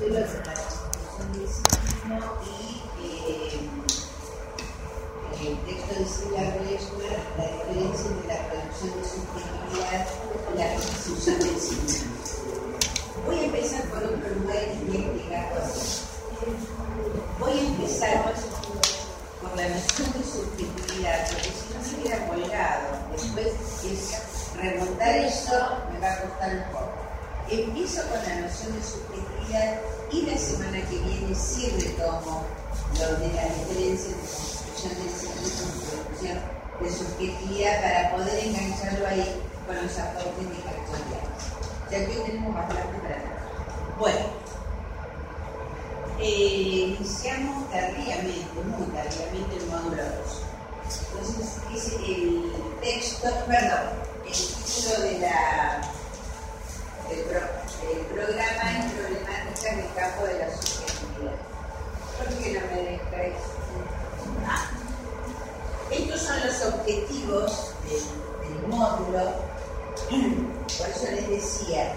modelo de la constitución del psiquismo y el texto de Silvia Bresler, la diferencia entre la producción de subjetividad y la constitución del psiquismo. Voy a empezar por otro lugar y explicar cosas. Voy a empezar por la noción de subjetividad, porque si no me queda colgado, después remontar eso me va a costar un poco. Empiezo con la noción de subjetividad y la semana que viene sí retomo lo de la diferencia entre construcción del psiquismo y producción de subjetividad para poder engancharlo ahí con los aportes de Cartolianos. Ya que hoy tenemos bastante para nada. Bueno, iniciamos tardíamente, muy tardíamente el módulo 2. Entonces, es el texto, el título del programa en problemáticas del campo de la subjetividad. ¿Por qué no me dejáis? Estos son los objetivos del módulo. Por eso les decía,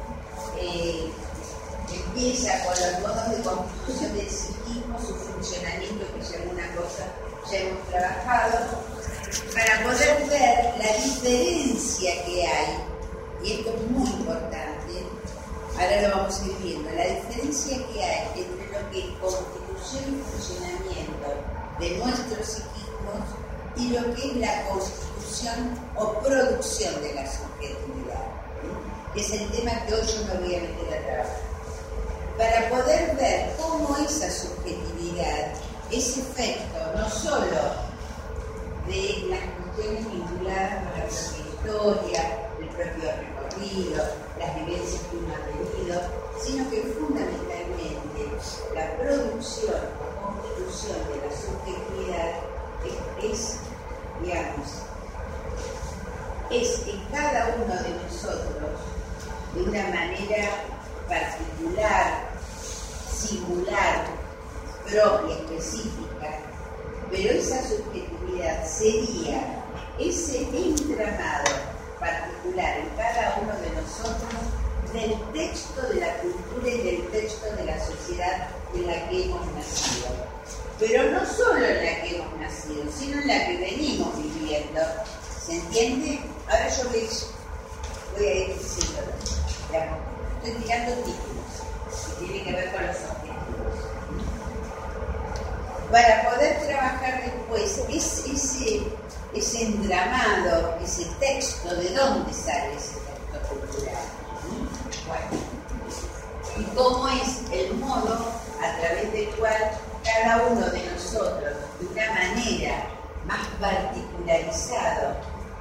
empieza con los modos de constitución del psiquismo, su funcionamiento, que es alguna cosa ya hemos trabajado, para poder ver la diferencia que hay, y esto es muy importante, ahora lo vamos a ir viendo, la diferencia que hay entre lo que es constitución y funcionamiento de nuestros psiquismos y lo que es la constitución o producción de la subjetividad, que es el tema que hoy yo me voy a meter a trabajar. Para poder ver cómo esa subjetividad es efecto no solo de las cuestiones vinculadas con la propia historia, el propio recorrido, las vivencias que uno ha tenido, sino que fundamentalmente la producción o constitución de la subjetividad es en cada uno de nosotros de una manera particular, singular, propia, específica, pero esa subjetividad sería ese entramado particular en cada uno de nosotros del texto de la cultura y del texto de la sociedad en la que hemos nacido. Pero no solo en la que hemos nacido, sino en la que venimos viviendo. ¿Se entiende? Ahora yo voy a ir diciéndolo. Estoy tirando títulos que tienen que ver con los objetivos. Para poder trabajar después ese entramado, ese texto, ¿de dónde sale ese texto cultural? Bueno, y cómo es el modo a través del cual cada uno de nosotros, de una manera más particularizada,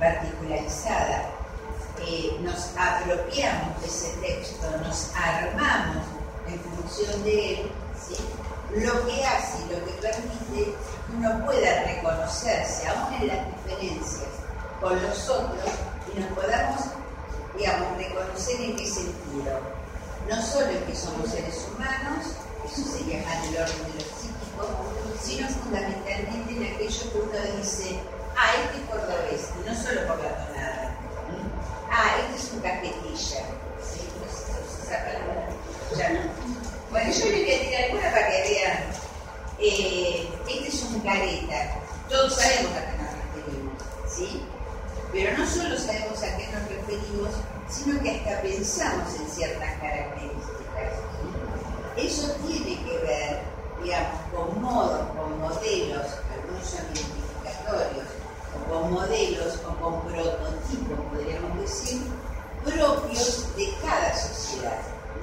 nos apropiamos de ese texto, nos armamos en función de él, ¿sí? Lo que hace y lo que permite que uno pueda reconocerse aún en las diferencias con los otros y nos podamos, reconocer en qué sentido. No solo en que somos seres humanos, eso sería más del orden de lo psíquico, sino fundamentalmente en aquello que uno dice, este es cordobés, y no solo por la tonada. Este es un cajetilla. ¿Sí? No se palabra. Ya no. Bueno, yo le voy a tirar alguna para que vean. Este es un careta. Todos sabemos a qué nos referimos, ¿sí? Pero no solo sabemos a qué nos referimos, sino que hasta pensamos en ciertas características. Eso tiene que ver, con modos, con modelos, algunos son identificatorios, o con modelos o con prototipos, podríamos decir, propios de cada sociedad.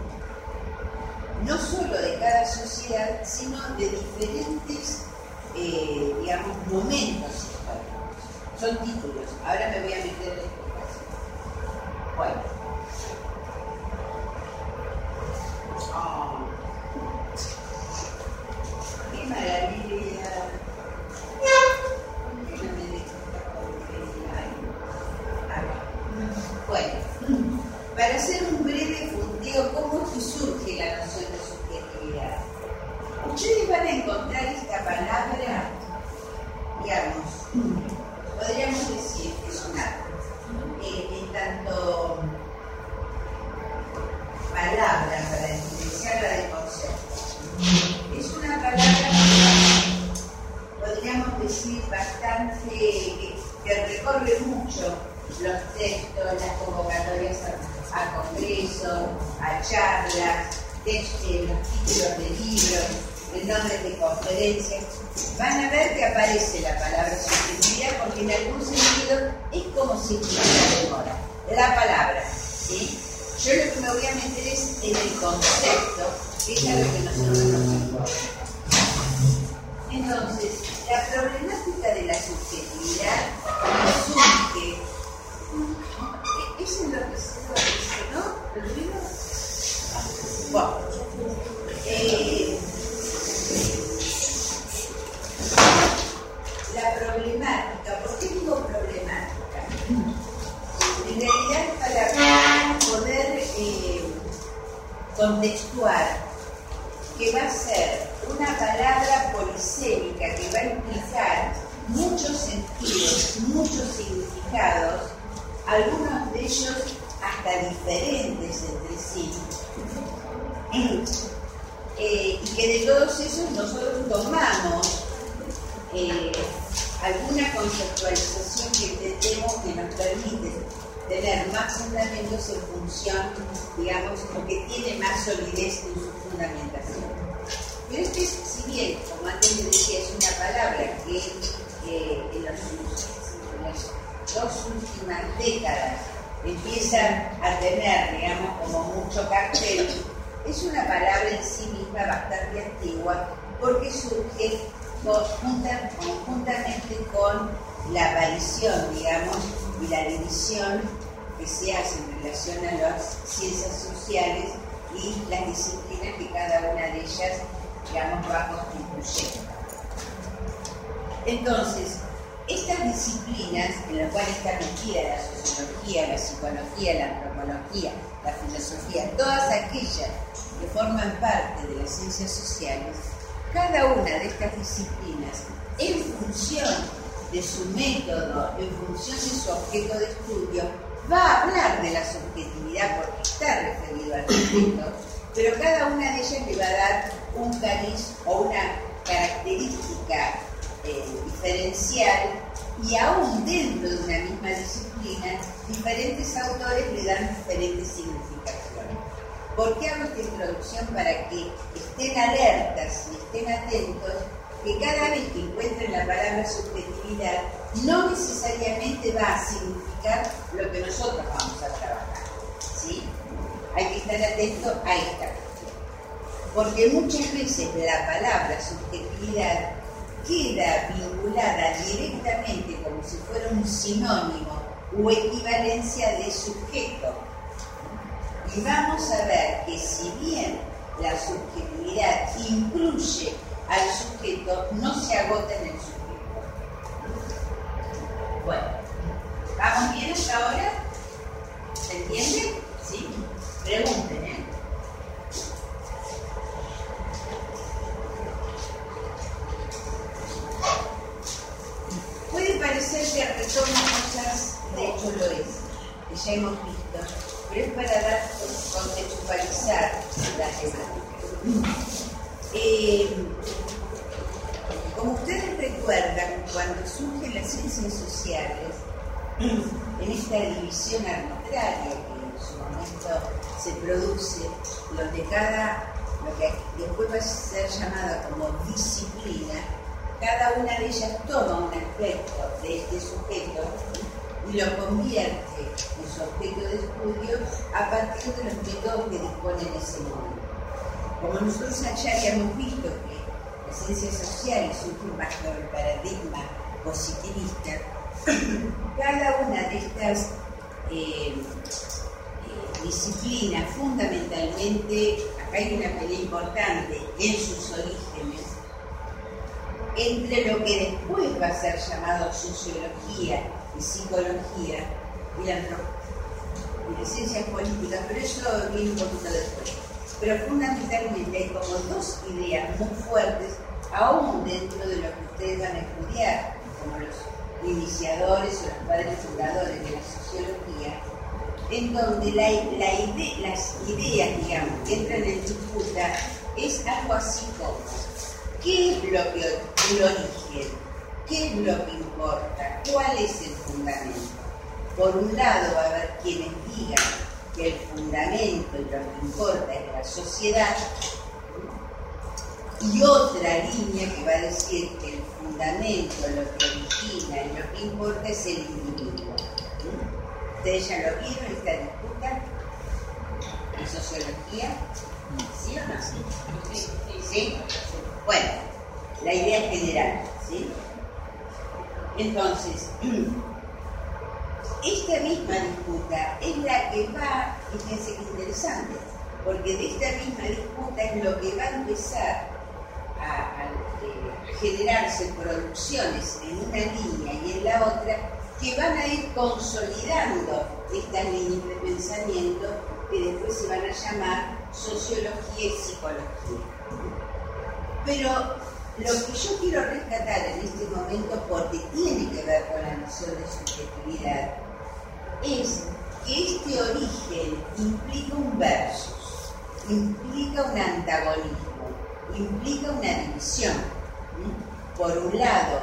No solo de cada sociedad, sino de diferentes, momentos históricos. Son títulos. Ahora me voy a meter en explicación. Bueno. ¡Qué maravilla! Bueno, para hacer un breve punteo, ¿cómo es que surge la noción de subjetividad? Ustedes van a encontrar esta palabra, podríamos decir que es un árbol. los títulos de libros, en nombres de conferencias, van a ver que aparece la palabra subjetividad porque en algún sentido es como si estuviera de moda. La palabra, ¿sí? Yo lo que me voy a meter es en el concepto, que es a lo que nosotros nos importa. Entonces, la problemática de la subjetividad surge. ¿Es enloquecido eso, no? ¿El ruido? Bueno, la problemática, ¿por qué digo problemática? En realidad, para poder contextuar que va a ser una palabra polisémica que va a implicar muchos sentidos, muchos significados, algunos de ellos hasta diferentes entre sí, y que de todos esos nosotros tomamos alguna conceptualización que entendemos que nos permite tener más fundamentos en función, digamos, o que tiene más solidez en su fundamentación. Pero si bien, como antes les decía, es una palabra que en las 2 últimas décadas empieza a tener, digamos, como mucho cartel, es una palabra en sí misma bastante antigua porque surge conjuntamente con la aparición, digamos, y la división que se hace en relación a las ciencias sociales y las disciplinas que cada una de ellas, digamos, va constituyendo. Entonces, estas disciplinas en las cuales está metida la sociología, la psicología, la antropología, la filosofía, todas aquellas que forman parte de las ciencias sociales, cada una de estas disciplinas, en función de su método, en función de su objeto de estudio, va a hablar de la subjetividad porque está referido al sujeto, pero cada una de ellas le va a dar un cariz o una característica diferencial, y aún dentro de una misma disciplina, diferentes autores le dan diferentes significaciones. ¿Por qué hago esta introducción? Para que estén alertas y estén atentos que cada vez que encuentren la palabra subjetividad, no necesariamente va a significar lo que nosotros vamos a trabajar, ¿sí? Hay que estar atento a esta cuestión. Porque muchas veces la palabra subjetividad queda vinculada directamente como si fuera un sinónimo o equivalencia de sujeto. Y vamos a ver que si bien la subjetividad incluye al sujeto, no se agota en el sujeto. Bueno, ¿vamos bien hasta ahora? ¿Se entiende? ¿Sí? Pregunten, ¿eh? Puede parecer que retoma cosas, de hecho lo es, que ya hemos visto, pero es para contextualizar la temática. Como ustedes recuerdan, cuando surgen las ciencias sociales, en esta división arbitraria que en su momento se produce, lo que después va a ser llamada como disciplina, cada una de ellas toma un aspecto de este sujeto y lo convierte en su objeto de estudio a partir de los métodos que dispone en ese momento. Como nosotros ya habíamos visto que las ciencias sociales surgen bajo el paradigma positivista, cada una de estas disciplinas, fundamentalmente, acá hay una pelea importante en sus orígenes, entre lo que después va a ser llamado sociología y psicología y las ciencias políticas, pero eso viene un poquito después. Pero fundamentalmente hay como 2 ideas muy fuertes, aún dentro de lo que ustedes van a estudiar, como los iniciadores o los padres fundadores de la sociología, en donde las ideas, digamos, que entran en disputa es algo así como ¿qué es lo que el origen? ¿Qué es lo que importa? ¿Cuál es el fundamento? Por un lado va a haber quienes digan que el fundamento y lo que importa es la sociedad, y otra línea que va a decir que el fundamento, lo que origina y lo que importa es el individuo. ¿Ustedes ya lo vieron esta disputa en sociología? ¿Sí o no? ¿Sí? Bueno, la idea general, ¿sí? Entonces, esta misma disputa es la que va, y fíjense que interesante, porque de esta misma disputa es lo que va a empezar a generarse producciones en una línea y en la otra, que van a ir consolidando estas líneas de pensamiento que después se van a llamar sociología y psicología. Pero lo que yo quiero rescatar en este momento, porque tiene que ver con la noción de subjetividad, es que este origen implica un versus, implica un antagonismo, implica una división. Por un lado,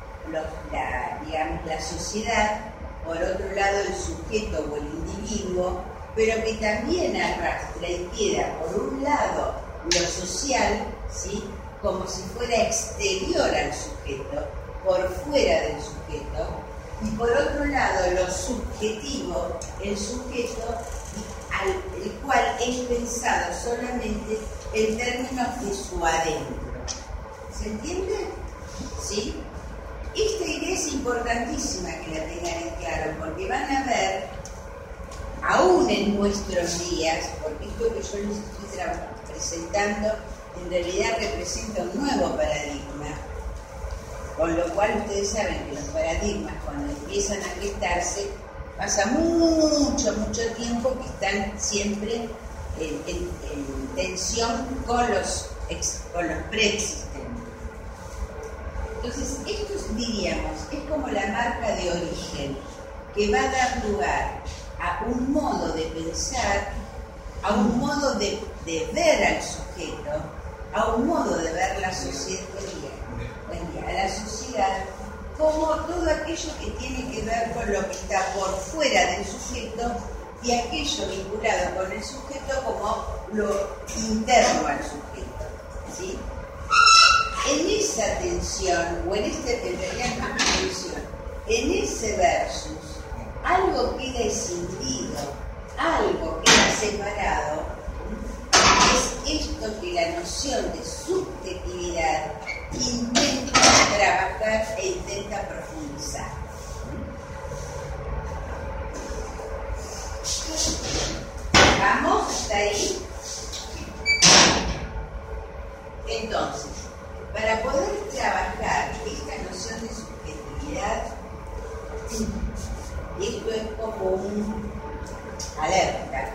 la sociedad, por otro lado el sujeto o el individuo, pero que también arrastra y queda por un lado lo social, ¿sí?, como si fuera exterior al sujeto, por fuera del sujeto, y por otro lado lo subjetivo, el sujeto, el cual es pensado solamente en términos de su adentro. ¿Se entiende? ¿Sí? Esta idea es importantísima que la tengan en claro, porque van a ver, aún en nuestros días, porque esto que yo les estoy presentando en realidad representa un nuevo paradigma, con lo cual ustedes saben que los paradigmas, cuando empiezan a gestarse, pasa mucho tiempo que están siempre en tensión con los preexistentes. Entonces, esto diríamos, es como la marca de origen, que va a dar lugar a un modo de pensar, a un modo de ver al sujeto, a un modo de ver la sociedad, a la sociedad, como todo aquello que tiene que ver con lo que está por fuera del sujeto y aquello vinculado con el sujeto como lo interno al sujeto, ¿sí? En esa tensión, o en ese versus, algo queda escindido, algo queda separado. Es esto que la noción de subjetividad intenta trabajar e intenta profundizar. ¿Vamos hasta ahí? Entonces, para poder trabajar esta noción de subjetividad, y esto es como un alerta,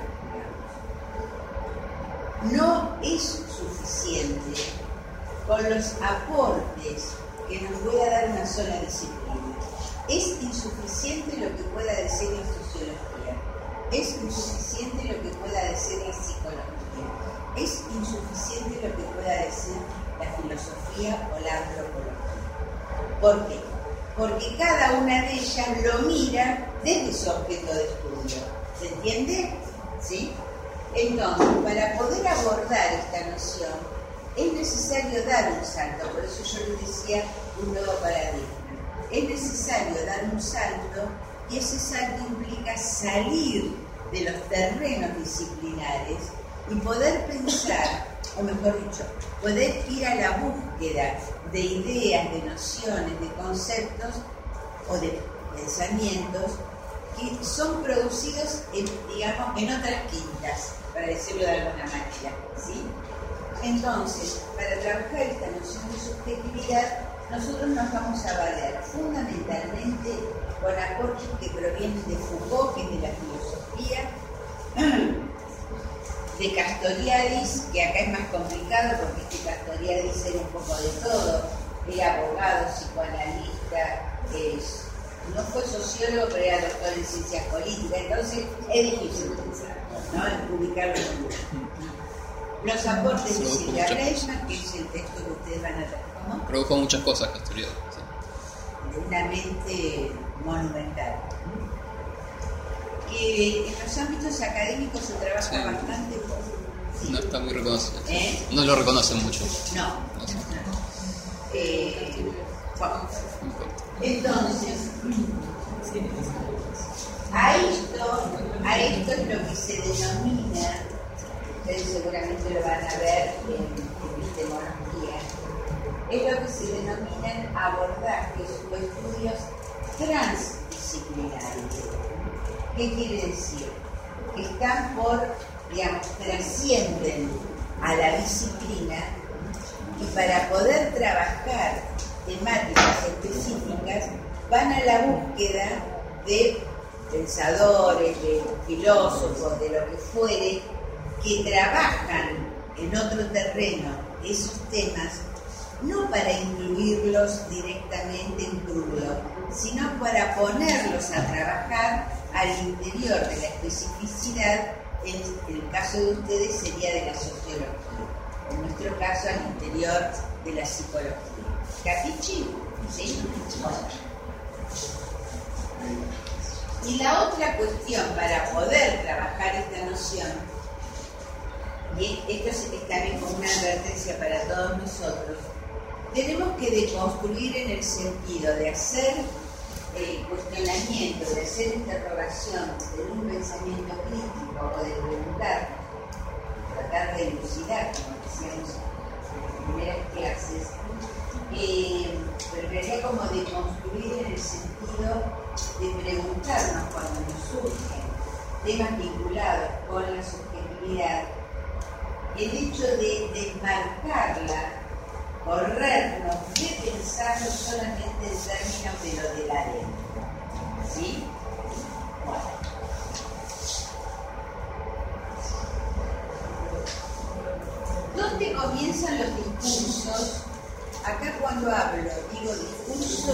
no es suficiente con los aportes que nos pueda dar una sola disciplina. Es insuficiente lo que pueda decir la sociología, es insuficiente lo que pueda decir la psicología, es insuficiente lo que pueda decir la filosofía o la antropología. ¿Por qué? Porque cada una de ellas lo mira desde su objeto de estudio. ¿Se entiende? ¿Sí? Entonces, para poder abordar esta noción, es necesario dar un salto. Por eso yo les decía un nuevo paradigma. Es necesario dar un salto, y ese salto implica salir de los terrenos disciplinares y poder pensar, o mejor dicho, poder ir a la búsqueda de ideas, de nociones, de conceptos o de pensamientos que son producidos en otras quintas, para decirlo de alguna manera, ¿sí? Entonces, para trabajar esta noción de subjetividad, nosotros nos vamos a valer fundamentalmente con aportes que provienen de Foucault, que es de la filosofía, de Castoriadis, que acá es más complicado porque Castoriadis era un poco de todo, era abogado, psicoanalista, no fue sociólogo, pero era doctor en ciencias políticas, entonces es difícil pensar, ¿no?, en publicarlo en un libro. Los aportes de Silvia Reichmann, que es el texto que ustedes van a ver. ¿Cómo? Produjo muchas cosas, Castoriadis. Sí. De una mente monumental. que en los ámbitos académicos se trabaja bastante poco. Sí. No está muy reconocido. No lo reconocen mucho. No. Entonces, a esto es lo que se denomina, ustedes seguramente lo van a ver en epistemología, es lo que se denominan abordajes o estudios transdisciplinarios. ¿Qué quiere decir? Que están trascienden a la disciplina, y para poder trabajar temáticas específicas van a la búsqueda de pensadores, de filósofos, de lo que fuere, que trabajan en otro terreno esos temas, no para incluirlos directamente en crudo, sino para ponerlos a trabajar al interior de la especificidad. En el caso de ustedes sería de la sociología, en nuestro caso al interior de la psicología. ¿Capichi? ¿Sí? Bueno. Y la otra cuestión para poder trabajar esta noción, y esto es también como una advertencia para todos nosotros, tenemos que deconstruir en el sentido de hacer cuestionamiento, de hacer interrogación, de un pensamiento crítico o de preguntar, tratar de elucidar, como decíamos en las primeras clases, pero en realidad como de construir en el sentido de preguntarnos cuando nos surgen temas vinculados con la subjetividad, el hecho de desmarcarla, corrernos de pensarlo solamente en términos de lo del adentro. ¿Sí? Bueno. ¿Dónde comienzan los discursos? Acá cuando hablo, digo discurso,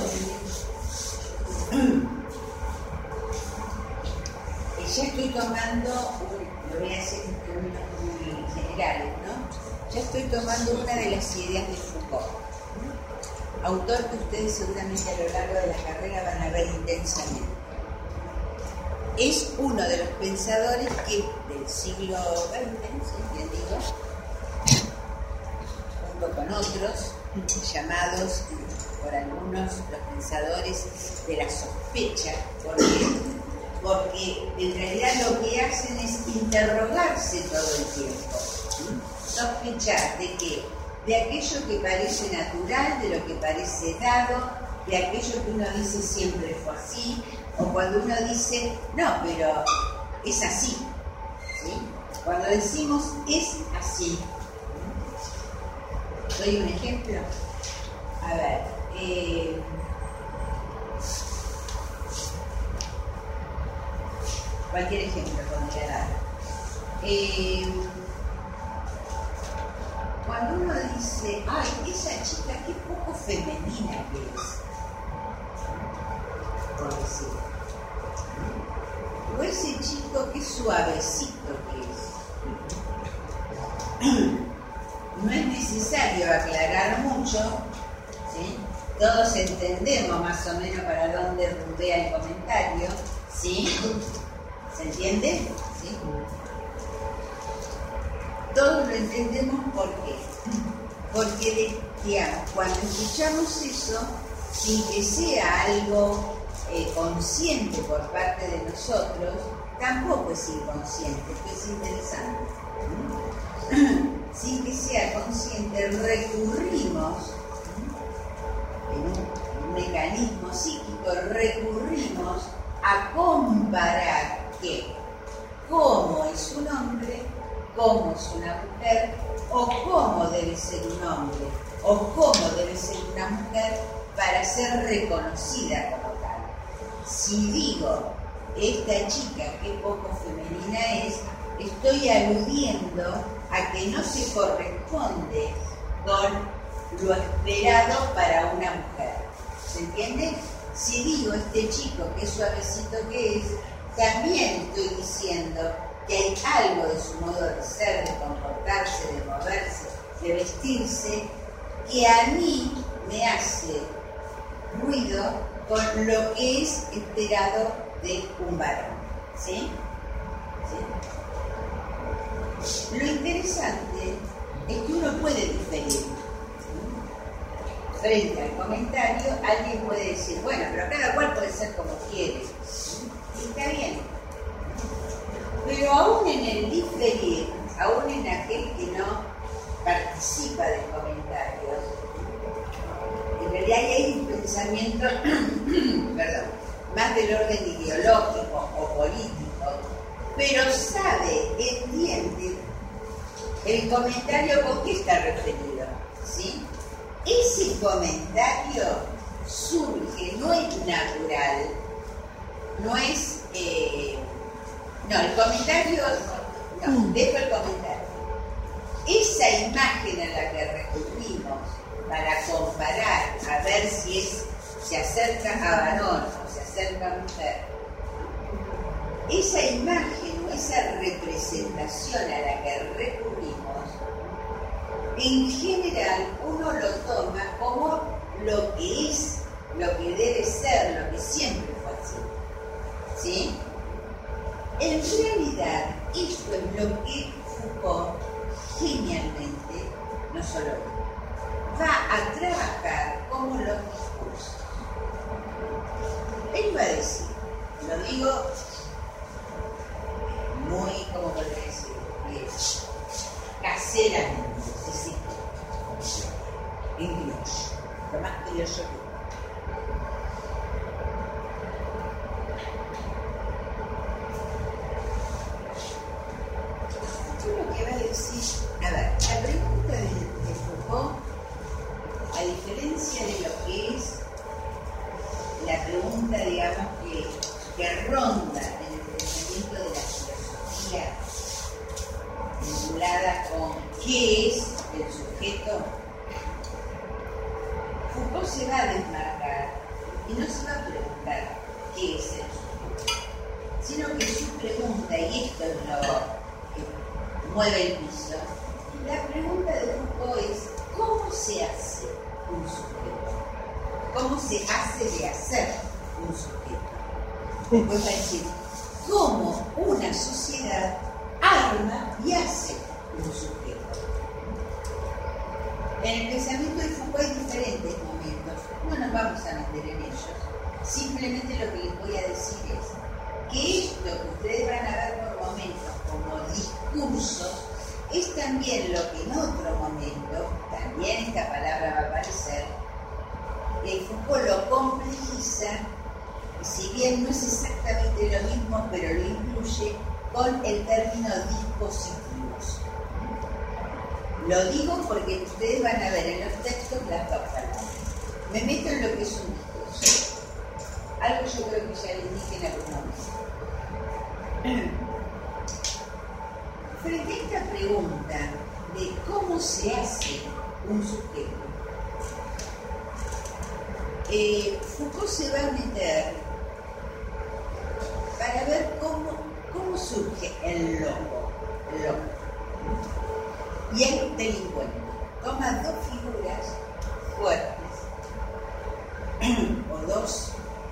ya estoy tomando, lo voy a hacer en términos muy generales, ¿no? Ya estoy tomando una de las ideas de Foucault, autor que ustedes seguramente a lo largo de la carrera van a ver intensamente. Es uno de los pensadores que del siglo XX, bien digo, junto con otros, llamados por algunos los pensadores de la sospecha, porque en realidad lo que hacen es interrogarse todo el tiempo, sospechar de que de aquello que parece natural, de lo que parece dado, de aquello que uno dice siempre fue así, o cuando uno dice no, pero es así, ¿sí? Cuando decimos es así. ¿Doy un ejemplo? A ver, cualquier ejemplo podría dar. Cuando uno dice, ay, esa chica qué poco femenina que es, por decir, o ese chico qué suavecito que es. No es necesario aclarar mucho, ¿sí? Todos entendemos más o menos para dónde rumbea el comentario, ¿sí? ¿Se entiende? ¿Sí? Todos lo entendemos, ¿por qué? Porque, digamos, cuando escuchamos eso, sin que sea algo consciente por parte de nosotros, tampoco es inconsciente, esto es interesante. Sin que sea consciente, recurrimos, en un mecanismo psíquico, recurrimos a comparar qué, cómo es un hombre, cómo es una mujer, o cómo debe ser un hombre, o cómo debe ser una mujer para ser reconocida como tal. Si digo, esta chica qué poco femenina es, estoy aludiendo a que no se corresponde con lo esperado para una mujer. ¿Se entiende? Si digo este chico qué suavecito que es, también estoy diciendo que hay algo de su modo de ser, de comportarse, de moverse, de vestirse, que a mí me hace ruido con lo que es esperado de un varón. ¿Sí? ¿Sí? Lo interesante es que uno puede diferir. Frente al comentario, alguien puede decir, bueno, pero cada cual puede ser como quiere. Y está bien. Pero aún en el diferir, aún en aquel que no participa del comentario, en realidad hay un pensamiento más del orden ideológico o político, pero sabe, entiende el comentario con qué está referido, ¿sí? Ese comentario surge, no es natural, no es... el comentario... dejo el comentario. Esa imagen a la que recurrimos para comparar, a ver si se acerca a varón o se acerca a mujer, esa imagen o esa representación a la que recurrimos, en general uno lo toma como lo que es, lo que debe ser, lo que siempre fue así. ¿Sí? En realidad, esto es lo que Foucault genialmente, no solo va a trabajar como los discursos. Él va a decir, lo digo muy, como podría decir, caseramente, es decir, en criollo, lo más criollo que a ver, la pregunta de Foucault, a diferencia de lo que es la pregunta, digamos, que ronda en el pensamiento de la filosofía, vinculada con qué es el sujeto, Foucault se va a desmarcar y no se va a preguntar qué es el sujeto, sino que su pregunta, y esto es lo mueve el piso. La pregunta de Foucault es, ¿cómo se hace un sujeto? ¿Cómo se hace de hacer un sujeto? Pues va a decir, ¿cómo una sociedad arma y hace un sujeto? En el pensamiento de Foucault hay diferentes momentos, no nos vamos a meter en ellos. Simplemente lo que les voy a decir es que esto que ustedes van a ver por momentos como discursos es también lo que en otro momento, también esta palabra va a aparecer, Foucault lo complejiza, si bien no es exactamente lo mismo, pero lo incluye con el término dispositivos. Lo digo porque ustedes van a ver en los textos las dos palabras. Me meto en lo que es un discurso. Algo yo creo que ya les dije en algún momento. Frente a esta pregunta de cómo se hace un sujeto, Foucault se va a meter para ver cómo surge el loco y el delincuente. Toma dos figuras fuertes o dos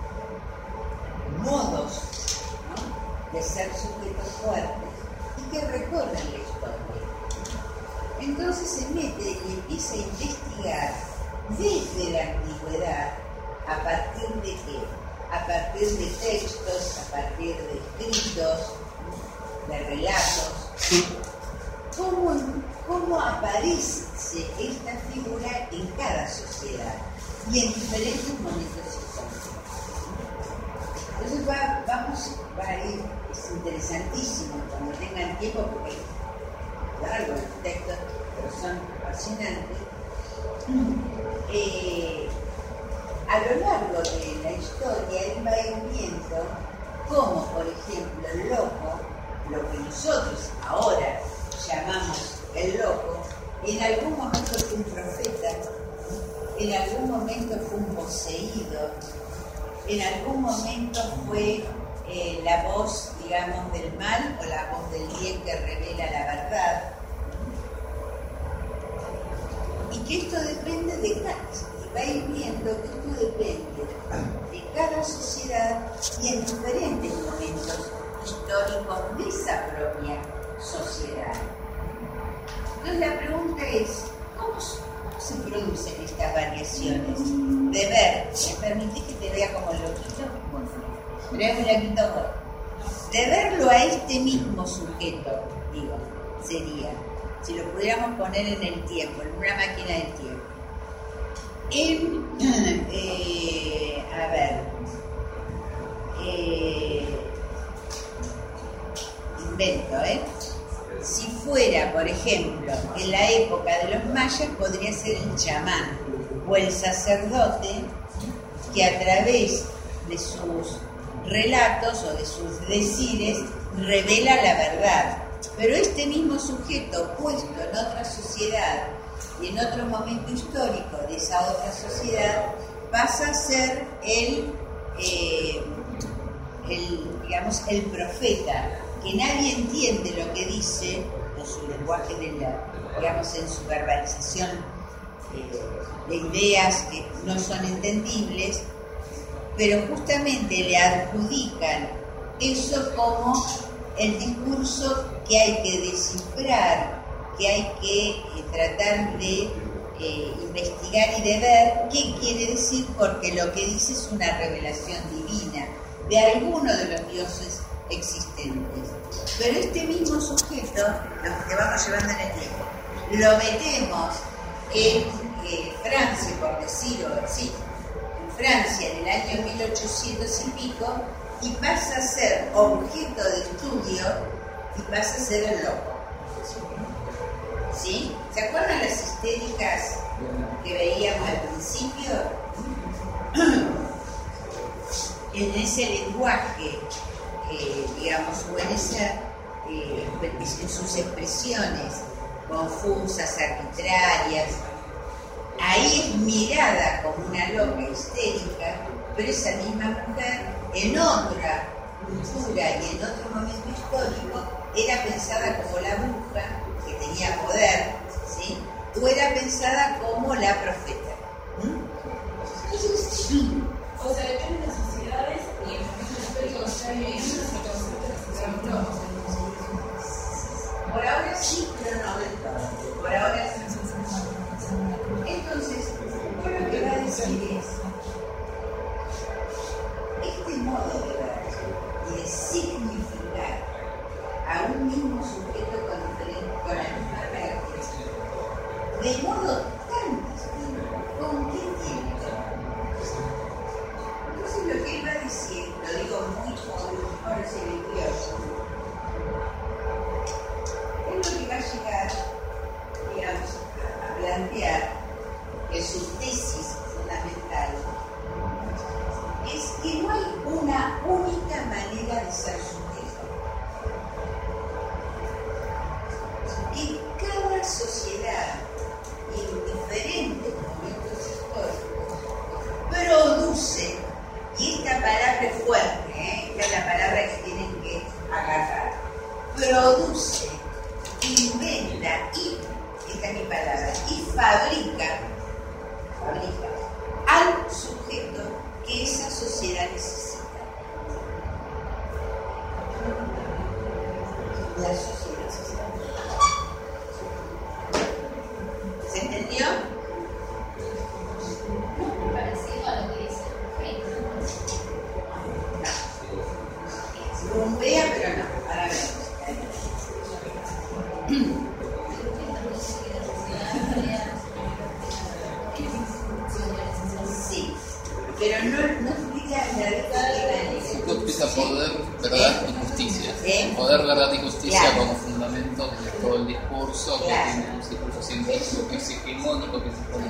modos, ¿no?, de ser sujetos fuertes y que recorren la historia. Entonces se mete y empieza a investigar desde la antigüedad, a partir de qué, a partir de textos, a partir de escritos, de relatos, cómo aparece esta figura en cada sociedad y en diferentes momentos históricos. Entonces va a ir, es interesantísimo cuando tengan tiempo, porque es largo los textos, pero son apasionantes. A lo largo de la historia él va a ir viendo cómo, por ejemplo, el loco, lo que nosotros ahora llamamos el loco, en algún momento fue un profeta, en algún momento fue un poseído, en algún momento fue la voz, digamos, del mal o la voz del bien que revela la verdad. Y que esto depende de cada, y va a ir viendo que esto depende de cada sociedad y en diferentes momentos históricos de esa propia sociedad. Entonces la pregunta es, ¿cómo se producen estas variaciones? De ver, ¿me permitís que te vea como loquito? Pero es loquito vos. De verlo a este mismo sujeto, digo, sería, si lo pudiéramos poner en el tiempo, en una máquina del tiempo. Invento, si fuera, por ejemplo, en la época de los mayas, podría ser el chamán o el sacerdote que a través de sus relatos o de sus decires revela la verdad. Pero este mismo sujeto puesto en otra sociedad y en otro momento histórico de esa otra sociedad pasa a ser el profeta, que nadie entiende lo que dice en su lenguaje, en su verbalización de ideas que no son entendibles, pero justamente le adjudican eso como el discurso que hay que descifrar, que hay que tratar de investigar y de ver qué quiere decir, porque lo que dice es una revelación divina de alguno de los dioses existentes. Pero este mismo sujeto, lo que vamos llevando en el tiempo, lo metemos en Francia, por decirlo así, en Francia en el año 1800 y pico, y pasa a ser objeto de estudio y pasa a ser el loco. ¿Sí? ¿Se acuerdan las histéricas que veíamos al principio? En ese lenguaje, o en sus expresiones confusas, arbitrarias, ahí es mirada como una loca histérica, pero esa misma mujer en otra cultura y en otro momento histórico era pensada como la bruja que tenía poder, ¿sí? O era pensada como la profeta. O sea, depende de las sociedades y en el momento histórico que está viviendo se conceptos. Por ahora sí, pero no del todo. Por ahora sí. Entonces, por lo que va a decir es, este modo de ver y de significar a un mismo sujeto con la misma característica, de modo tan distinto, ¿con qué tiene que ver? Entonces lo que él va a decir, lo digo muy ahora se le curioso, es lo que va a llegar, digamos, a plantear que su tesis fundamental es que no hay una única manera de ser sujeto. Que cada sociedad, en diferentes momentos históricos, produce, y esta palabra es fuerte, esta es la palabra que tienen que agarrar, produce, inventa y, esta es mi palabra, y fabrica al sujeto que esa sociedad necesita. La sociedad necesita. ¿Se entendió? Parecido a lo que dice no. Rumbea, pero no. Ahora vemos. Sí, pero no explica la verdad. No explica poder, verdad y justicia. Poder, verdad y justicia, claro, como fundamento de todo el discurso, claro, que tiene un discurso científico que es hegemónico, que se pone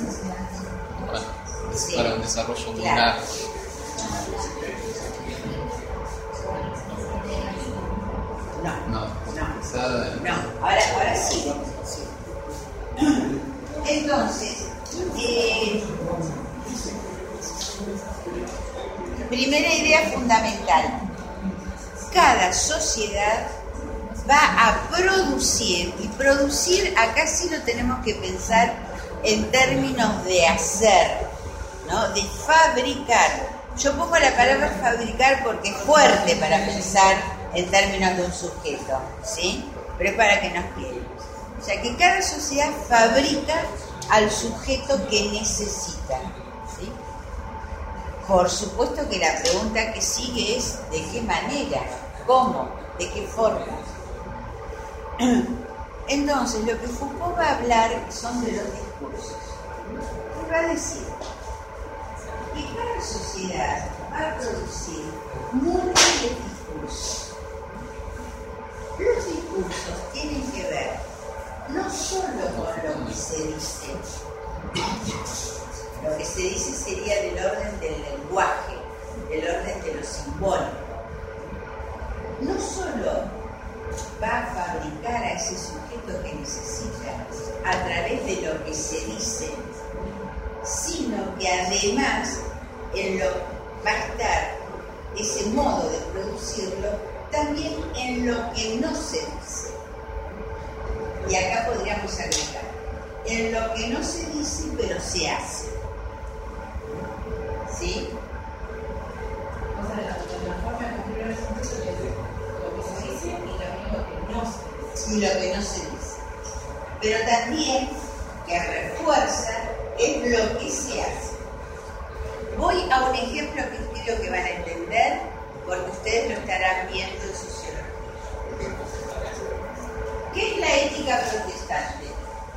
para un desarrollo muy largo. No, ahora sí. Entonces, primera idea fundamental: cada sociedad va a producir, y producir acá sí lo tenemos que pensar en términos de hacer, ¿no? De fabricar. Yo pongo la palabra fabricar porque es fuerte para pensar en términos de un sujeto, ¿sí? Pero es para que nos quede. O sea, que cada sociedad fabrica al sujeto que necesita, ¿sí? Por supuesto que la pregunta que sigue es ¿de qué manera? ¿Cómo? ¿De qué forma? Entonces, lo que Foucault va a hablar son de los discursos. Y va a decir que cada sociedad va a producir múltiples discursos. Los discursos tienen que ver no solo con lo que se dice. Lo que se dice sería del orden del lenguaje, del orden de lo simbólico. No solo va a fabricar a ese sujeto que necesita a través de lo que se dice, sino que además va a estar ese modo de producirlo también en lo que no se dice. Y acá podríamos agregar, en lo que no se dice pero se hace. ¿Sí? O sea, la forma de construir el discurso es lo que se dice y también lo que no se dice. Y lo que no se dice. Pero también, que refuerza, es lo que se hace. Voy a un ejemplo que creo que van a entender, porque ustedes lo estarán viendo en sociología. ¿Qué es la ética protestante?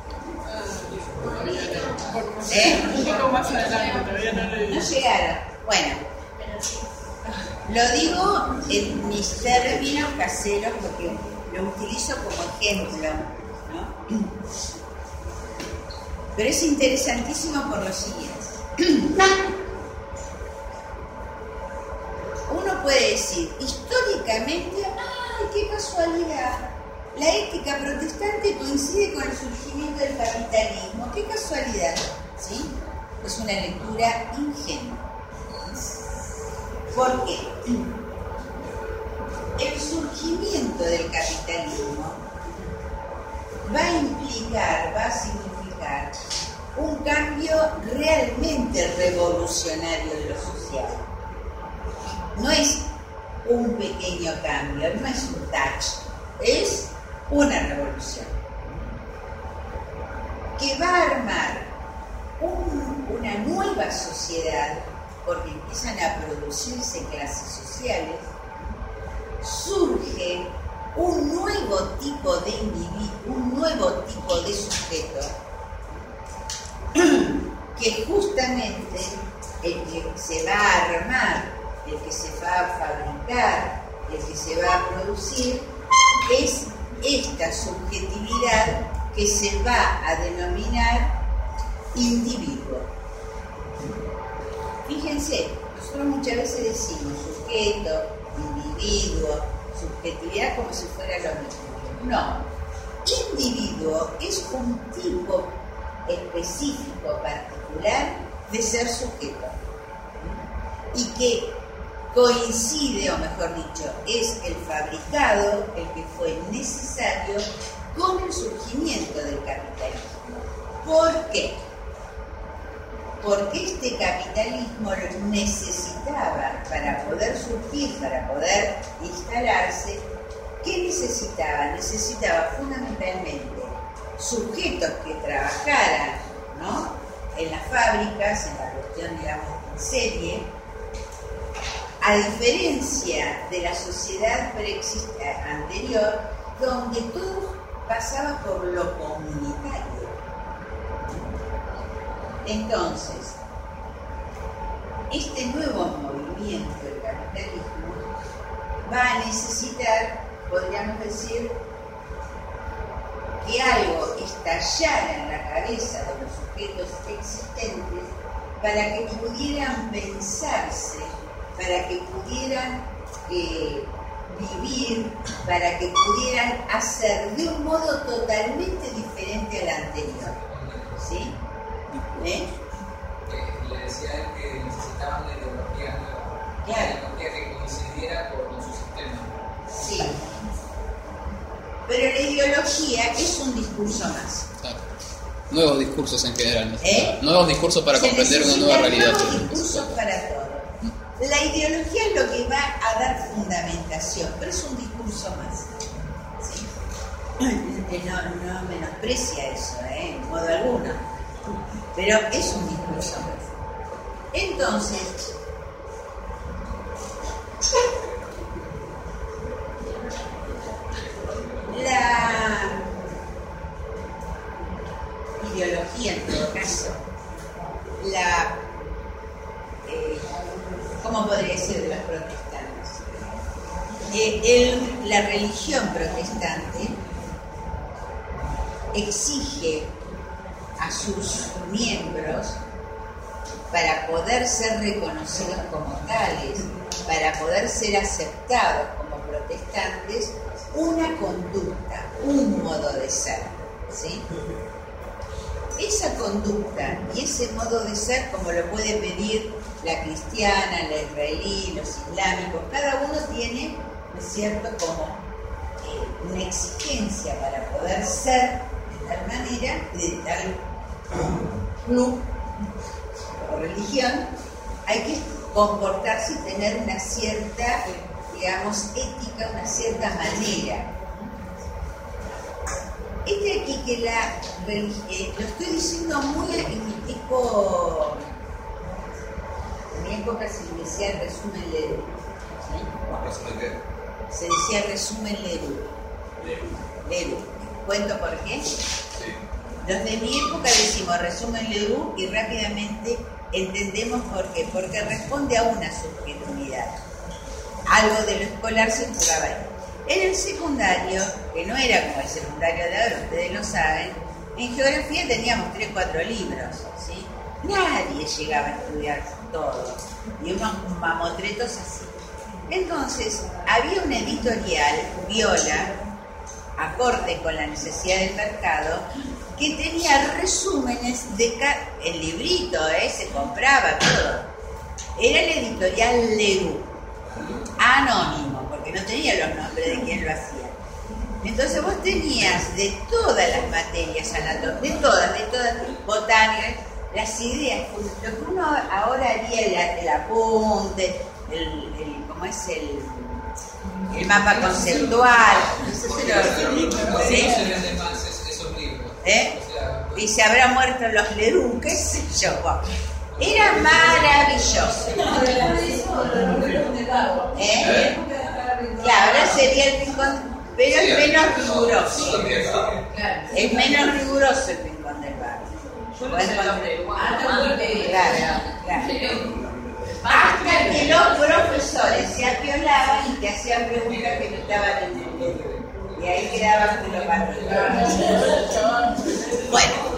Un poco más adelante, todavía no lo he No llegaron. Bueno, lo digo en mis términos caseros porque lo utilizo como ejemplo, ¿no? Pero es interesantísimo por lo siguiente. Uno puede decir, históricamente, ¡ay, qué casualidad! La ética protestante coincide con el surgimiento del capitalismo. ¡Qué casualidad! ¿Sí? Es una lectura ingenua. ¿Por qué? El surgimiento del capitalismo va a implicar, va a significar un cambio realmente revolucionario de lo social. No es un pequeño cambio, no es un touch, es una revolución que va a armar una nueva sociedad, porque empiezan a producirse clases sociales, surge un nuevo tipo de individuo, un nuevo tipo de sujeto, que justamente el que se va a armar, el que se va a fabricar, el que se va a producir, es esta subjetividad que se va a denominar individuo. Fíjense, nosotros muchas veces decimos sujeto, individuo, subjetividad como si fuera lo mismo. No, individuo es un tipo específico, particular de ser sujeto y que coincide, o mejor dicho, es el fabricado, el que fue necesario con el surgimiento del capitalismo. ¿Por qué? Porque este capitalismo lo necesitaba para poder surgir, para poder instalarse. ¿Qué necesitaba? Necesitaba fundamentalmente sujetos que trabajaran, ¿no?, en las fábricas, en la cuestión, digamos, en serie, a diferencia de la sociedad anterior, donde todo pasaba por lo comunitario. Entonces, este nuevo movimiento del capitalismo va a necesitar, podríamos decir, que algo estallara en la cabeza de los sujetos existentes para que pudieran pensarse, para que pudieran vivir, para que pudieran hacer de un modo totalmente diferente al anterior. ¿Sí? Le decía él que necesitaban una ideología nueva, claro, una ideología que coincidiera con su sistema. Sí. Pero la ideología es un discurso más. Claro. Nuevos discursos en general. Nuevos discursos para comprender una nueva realidad. Nuevos discursos para todo. La ideología es lo que va a dar fundamentación, pero es un discurso más. ¿Sí? No menosprecia eso, en modo alguno, pero es un discurso más. Entonces, la ideología, en todo caso, ¿cómo podría decir de los protestantes? La religión protestante exige a sus miembros, para poder ser reconocidos como tales, para poder ser aceptados como protestantes, una conducta, un modo de ser, ¿sí? Esa conducta y ese modo de ser, como lo puede pedir la cristiana, la israelí, los islámicos, cada uno tiene, ¿no es cierto?, como una exigencia para poder ser de tal manera, de tal club o religión, hay que comportarse y tener una cierta, digamos, ética, una cierta manera. Aquí que lo estoy diciendo muy en mi tipo, en mi época se decía el resumen Leroux. ¿Resumen qué? Se decía el resumen Leroux. ¿Cuento por qué? Sí. Los de mi época decimos resumen Leroux y rápidamente entendemos por qué. Porque responde a una subjetividad. Algo de lo escolar se jugaba ahí. En el secundario, que no era como el secundario de ahora, ustedes lo saben, en geografía teníamos 3-4 libros, ¿sí? Nadie llegaba a estudiar todo, y unos mamotretos así. Entonces, había una editorial, Viola, acorde con la necesidad del mercado, que tenía resúmenes el librito, se compraba todo. Era la editorial Leroux, anónimo, porque no tenía los nombres de quien lo hacía. Entonces vos tenías de todas las materias, de todas, botánicas, las ideas, lo que uno ahora haría el apunte, ¿cómo es el mapa conceptual? Y se habrá muerto los Leroux, qué sé yo. Era maravilloso. Claro, ahora sería el rincón, pero es menos riguroso. Es menos riguroso el rincón del barrio. Claro. Hasta que los profesores se apiolaban y te hacían preguntas que no estaban entendiendo. Y ahí quedaban con los barrios. Bueno.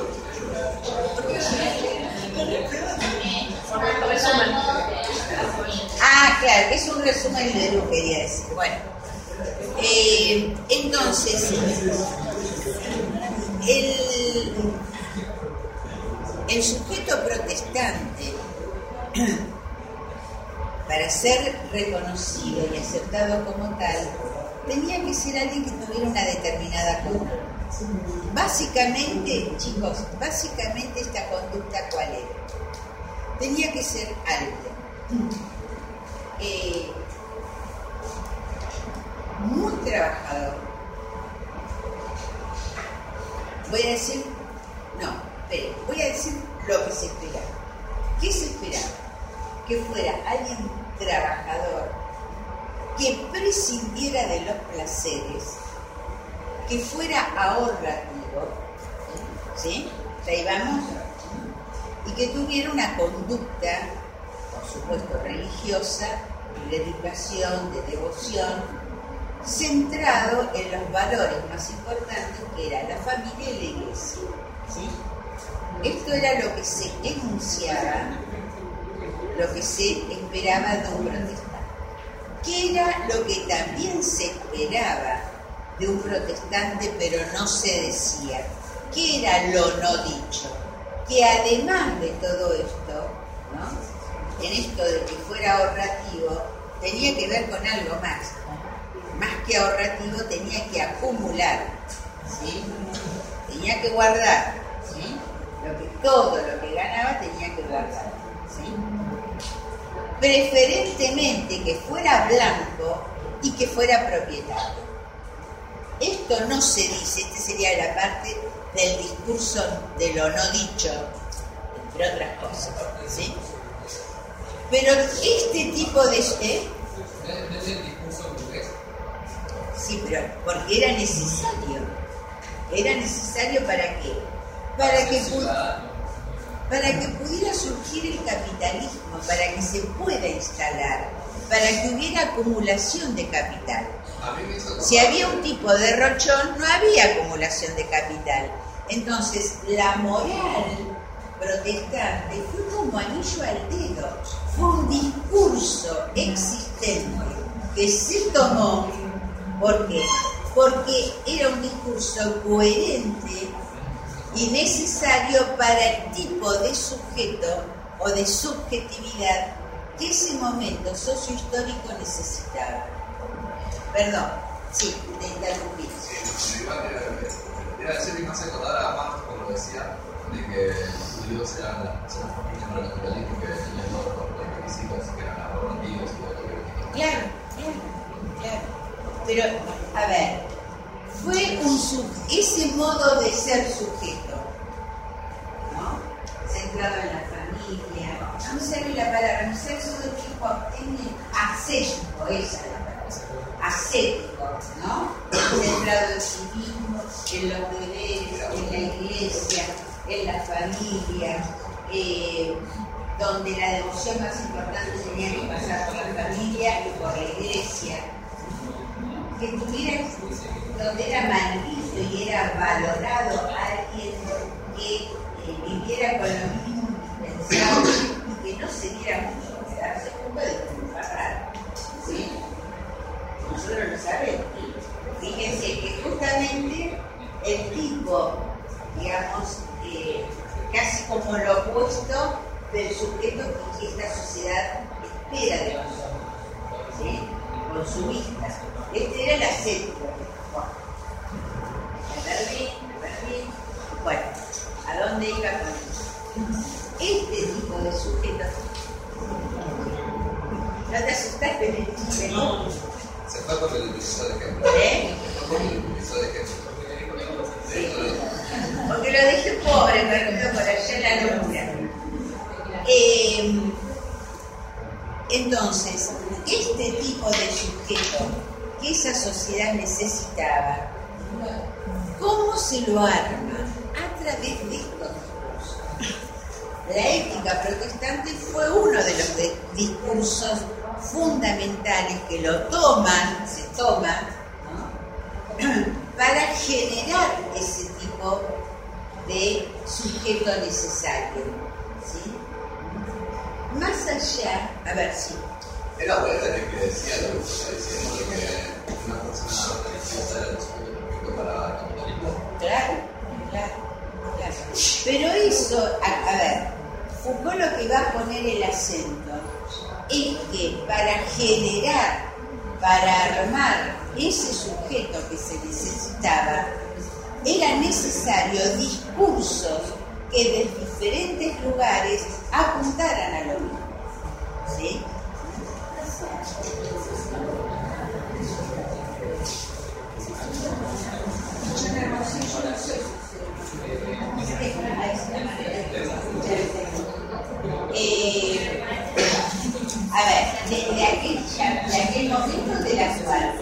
Claro, que es un resumen de lo que quería decir. Bueno, entonces, el sujeto protestante, para ser reconocido y aceptado como tal, tenía que ser alguien que tuviera una determinada conducta. Básicamente, chicos, esta conducta, ¿cuál era? Tenía que ser alguien muy trabajador. Voy a decir lo que se esperaba. ¿Qué se esperaba? Que fuera alguien trabajador, que prescindiera de los placeres, que fuera ahorrativo, ¿sí? Ahí vamos. Y que tuviera una conducta, por supuesto, religiosa, de dedicación, de devoción, centrado en los valores más importantes que era la familia y la iglesia, ¿sí? Esto era lo que se enunciaba, lo que se esperaba de un protestante. ¿Qué era lo que también se esperaba de un protestante, pero no se decía? ¿Qué era lo no dicho? Que además de todo esto, ¿no?, en esto de que fuera ahorrativo, tenía que ver con algo más. Más que ahorrativo, tenía que acumular, ¿sí? Tenía que guardar, ¿sí? Todo lo que ganaba tenía que guardar, ¿sí? preferentemente que fuera blanco y que fuera propietario. Esto no se dice, esta sería la parte del discurso de lo no dicho, entre otras cosas, ¿sí? Pero este tipo de... ¿Es el discurso burgués? Sí, pero porque era necesario. ¿Era necesario para qué? Para que pudiera surgir el capitalismo, para que se pueda instalar, para que hubiera acumulación de capital. Si había un tipo de rochón, no había acumulación de capital. Entonces, la moral protestante fue como anillo al dedo. Fue un discurso existente que se tomó. ¿Por qué? Porque era un discurso coherente y necesario para el tipo de sujeto o de subjetividad que ese momento sociohistórico necesitaba. Perdón, sí, te interrumpí. Sí, era decir que me hace acordar a Marx cuando decía de que los judíos eran las familias no naturalistas que tenían todos los requisitos que eran abortivos y todo lo que... Claro. Pero, a ver, fue ese modo de ser sujeto, ¿no? Centrado en la familia, no me sale la palabra, no sé, eso de tipo ascético, esa es la palabra, ascético, ¿no? Centrado en sí mismo, en los deberes, en la iglesia, en la familia, donde la devoción más importante tenía que pasar por la familia y por la iglesia. Que tuviera, donde era maldito y era valorado alguien que viviera con lo mínimo indispensable y que no se diera mucho que darse cuenta de que no es raro, ¿sí? Nosotros lo sabemos. Fíjense que justamente el tipo, digamos, casi como lo opuesto del sujeto que esta sociedad espera de nosotros, ¿sí? Con su vista. Este era el ascético. Me perdí. Bueno, ¿a dónde iba con eso? Este tipo de sujetos. ¿No te asustaste en el chiste? No. Se fue por el utilizó de ejemplo. Se fue por el utilizó de ejemplo. Sí. Porque lo dejé pobre, perdido por allá en la locura. Entonces, este tipo de sujeto que esa sociedad necesitaba, ¿cómo se lo arma? A través de estos discursos. La ética protestante fue uno de los discursos fundamentales que se toman, ¿no? Para generar ese tipo de sujeto necesario, ¿sí? Más allá, a ver si... Era bueno el que decía lo que está diciendo, de que una persona religiosa era el sujeto perfecto para el capitalismo. Claro. Pero eso, a ver, Foucault lo que va a poner el acento es que para generar, para armar ese sujeto que se necesitaba, era necesario discursos que de diferentes lugares apuntaran a lo mismo, ¿sí? A ver, de aquel momento del actual.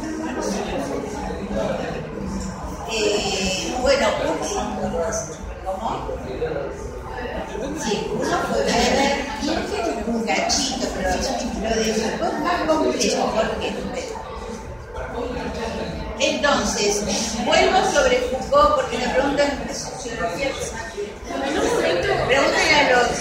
Bueno, ¿cómo? Sí, uno puede ver un cachito, pero lo de Foucault es más complejo. ¿Por qué? Entonces, vuelvo sobre Foucault porque me preguntan de sociología. Pregúntenle a los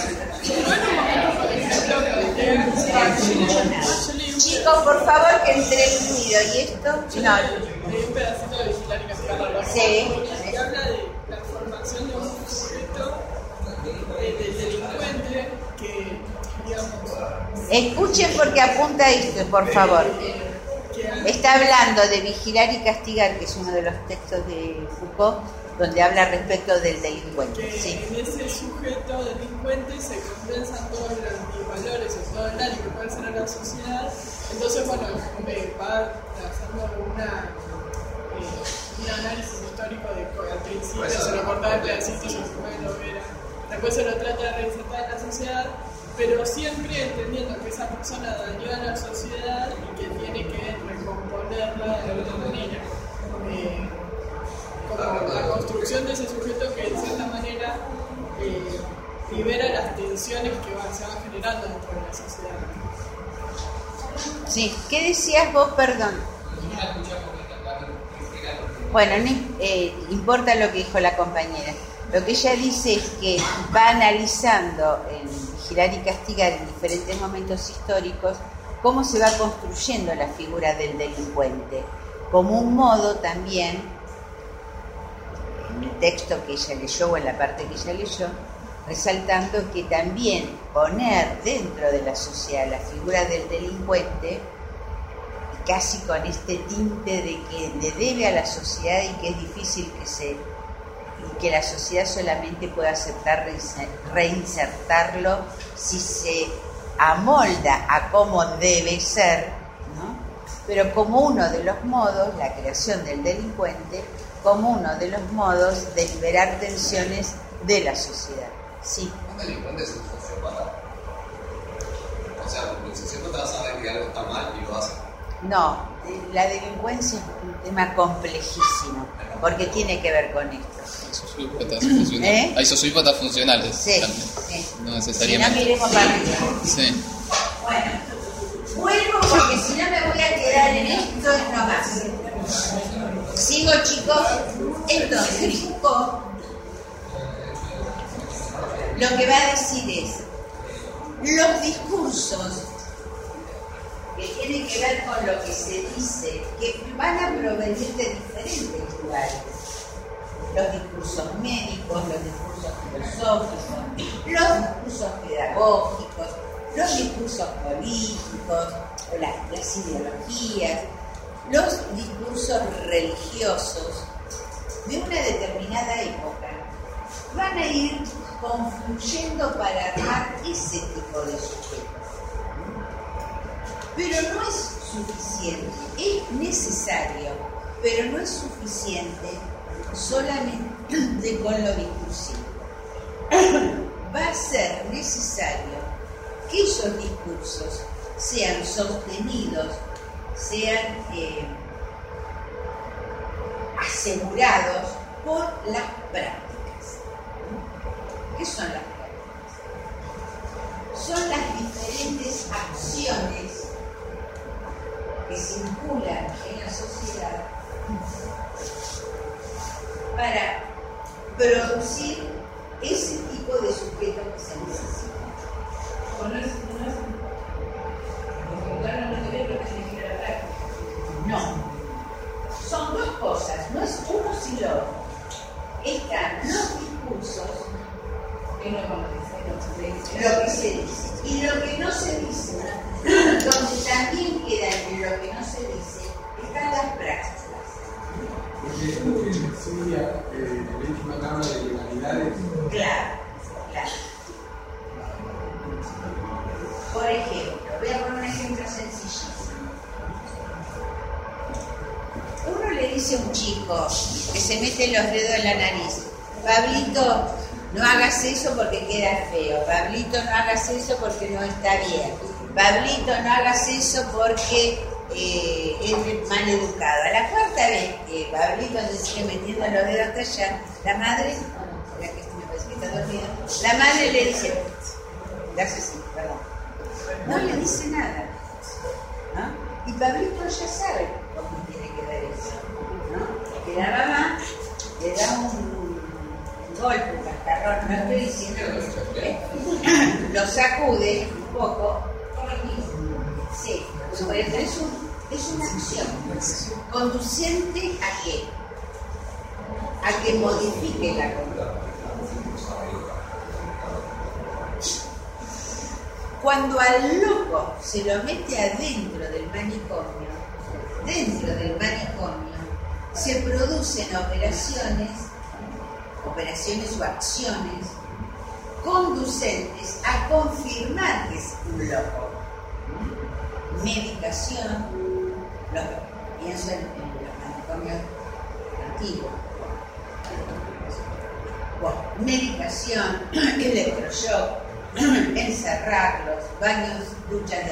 chicos, por favor, que entre el ruido. ¿Y esto? No. Hay un pedacito de Vigilar y Castigar. Sí. Que habla de la formación de un sujeto del delincuente que, digamos... Escuchen porque apunta esto, por favor. Está hablando de Vigilar y Castigar, que es uno de los textos de Foucault, donde habla respecto del delincuente. Sí. En ese sujeto sujeto delincuente se compensan todos los valores o todo el daño que puede hacer a la sociedad. Entonces, bueno, va haciendo un análisis histórico de al principio se lo cortaba en pedacitos, después se lo trata de reinsertar en la sociedad, pero siempre entendiendo que esa persona dañó a la sociedad y que tiene que recomponerla de alguna manera. Como la construcción de ese sujeto que de cierta manera libera las tensiones que se van generando dentro de la sociedad. Sí, ¿qué decías vos, perdón? Bueno, no importa lo que dijo la compañera. Lo que ella dice es que va analizando en Vigilar y Castigar en diferentes momentos históricos cómo se va construyendo la figura del delincuente, como un modo también, en el texto que ella leyó o en la parte que ella leyó, resaltando que también poner dentro de la sociedad la figura del delincuente, casi con este tinte de que le debe a la sociedad y que es difícil que la sociedad solamente pueda aceptar reinsertarlo si se amolda a cómo debe ser, ¿no? Pero como uno de los modos, la creación del delincuente, como uno de los modos de liberar tensiones de la sociedad. Sí. ¿Un delincuente es un sociópata? O sea, porque el sociópata sabe que algo está mal y lo hace. No, la delincuencia es un tema complejísimo, porque tiene que ver con esto. Hay sociópatas funcionales. Sí, también. Sí. No necesariamente. Si no, miremos para arriba. Sí. Bueno, vuelvo porque si no me voy a quedar en esto y no más. Sigo, chicos. Entonces, Foucault lo que va a decir es los discursos que tienen que ver con lo que se dice, que van a provenir de diferentes lugares. Los discursos médicos, los discursos filosóficos, los discursos pedagógicos, los discursos políticos, o las ideologías, los discursos religiosos de una determinada época van a ir confluyendo para armar ese tipo de sujetos. Pero no es suficiente, es necesario, pero no es suficiente solamente con lo discursivo. Va a ser necesario que esos discursos sean sostenidos, sean asegurados por las prácticas. ¿Qué son las prácticas? Son las diferentes acciones que circulan en la sociedad para producir ese tipo de sujeto que se necesita. No, son dos cosas, no es uno sin lo otro. Están los discursos, lo que se dice, y lo que no se dice, donde también queda en lo que no se dice, están las prácticas. Porque es lo que decía una cámara de legalidades. Claro. Por ejemplo, voy a poner un ejemplo sencillísimo. Uno le dice a un chico que se mete los dedos en la nariz: Pablito, no hagas eso porque queda feo. Pablito, no hagas eso porque no está bien. Pablito, no hagas eso porque es mal educado. A la cuarta vez que Pablito se sigue metiendo los dedos hasta allá, la madre, la que me parece que está dormida, la madre le dice, no le dice nada, ¿no? Y Pablito ya sabe cómo tiene que ver eso, ¿no? Que la mamá le da un golpe, un cascarrón, no estoy diciendo que lo sacude un poco. Sí, es una acción conducente ¿a qué? A que modifique la conducta. Cuando al loco se lo mete adentro del manicomio, se producen operaciones o acciones conducentes a confirmar que es un loco. Medicación, pienso en los manicomios antiguos. Bueno, medicación, electroshock, encerrarlos, baños, duchas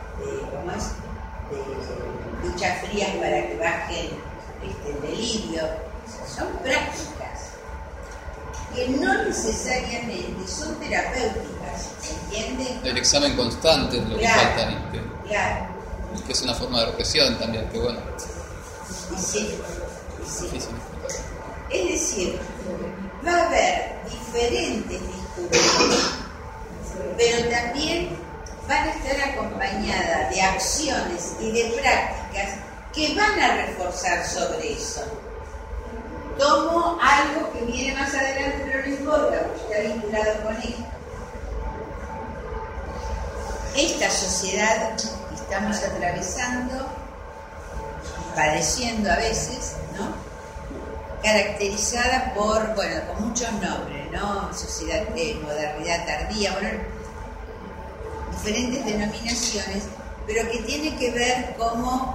duchas frías para que bajen el delirio. Son prácticas que no necesariamente son terapéuticas, ¿entienden? El examen constante es lo que falta, claro. Que es una forma de represión también, que bueno. Sí. Difícil. Es decir, va a haber diferentes discursos, pero también van a estar acompañadas de acciones y de prácticas que van a reforzar sobre eso. Tomo algo que viene más adelante, pero no importa, porque está vinculado con esto. Esta sociedad que estamos atravesando, padeciendo a veces, ¿no? Caracterizada por, con muchos nombres, ¿no? Sociedad de modernidad tardía, diferentes denominaciones, pero que tiene que ver con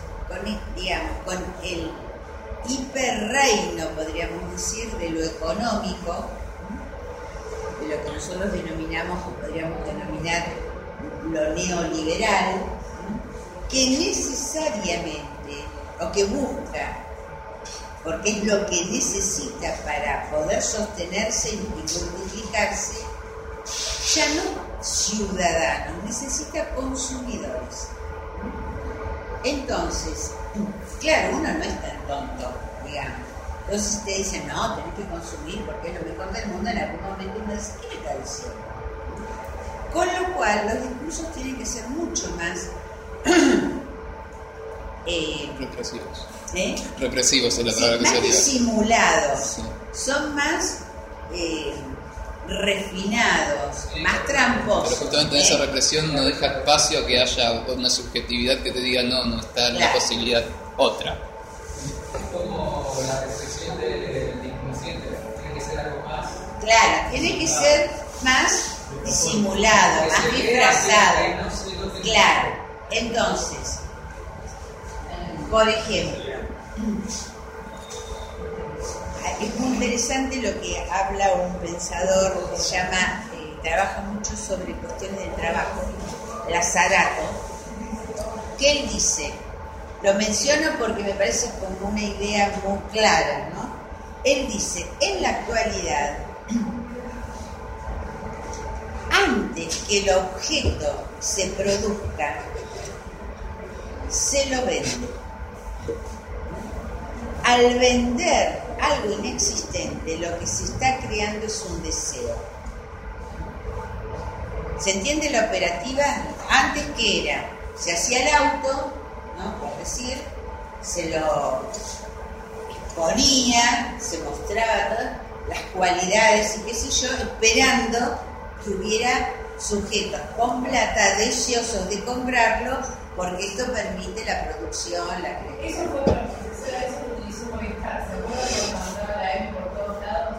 el hiperreino, podríamos decir, de lo económico, de lo que nosotros podríamos denominar lo neoliberal, que necesariamente, o que busca, porque es lo que necesita para poder sostenerse y multiplicarse, ya no ciudadanos, necesita consumidores. Entonces, claro, uno no es tan tonto, digamos. Entonces te dicen, no, tenés que consumir porque es lo mejor del mundo. En algún momento uno dice, ¿qué me está diciendo? Con lo cual, los discursos tienen que ser mucho más represivos. Represivos es la palabra que más sería. Disimulados. Sí. Son más refinados, más tramposos. Pero justamente en esa represión no deja espacio a que haya una subjetividad que te diga no está en la posibilidad otra. Es como la represión del inconsciente, tiene que ser algo más. Claro, tiene que ser más disimulado, más disfrazado. Claro, entonces, por ejemplo, es muy interesante lo que habla un pensador que se llama, trabaja mucho sobre cuestiones del trabajo, Lazzarato, que él dice, lo menciono porque me parece como una idea muy clara, ¿no? Él dice, en la actualidad, antes que el objeto se produzca, se lo vende. Al vender algo inexistente, lo que se está creando es un deseo. ¿Se entiende la operativa? Antes, ¿qué era? Se hacía el auto, ¿no? Por decir, se lo exponía, se mostraba todas las cualidades y qué sé yo, esperando que hubiera sujetos con plata deseosos de comprarlo, porque esto permite la producción, la creación. Eso fue para la profesora, eso lo utilizó Movistar. ¿Se acuerdan que mandaba la M por todos lados?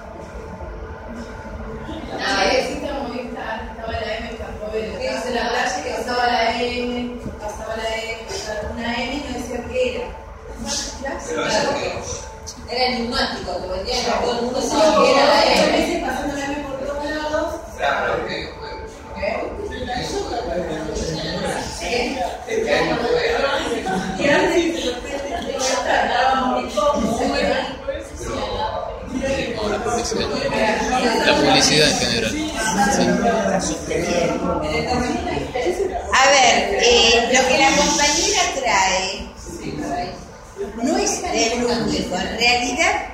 Existe Movistar, estaba la M, estaba en la playa, que pasaba la M, una M y no decía qué era. Era enigmático, que vendían a todo el mundo sabía que era la M. Veces pasando la M por todos lados. Claro, Y antes la publicidad en general. A ver, lo que la compañera trae no es el único. En realidad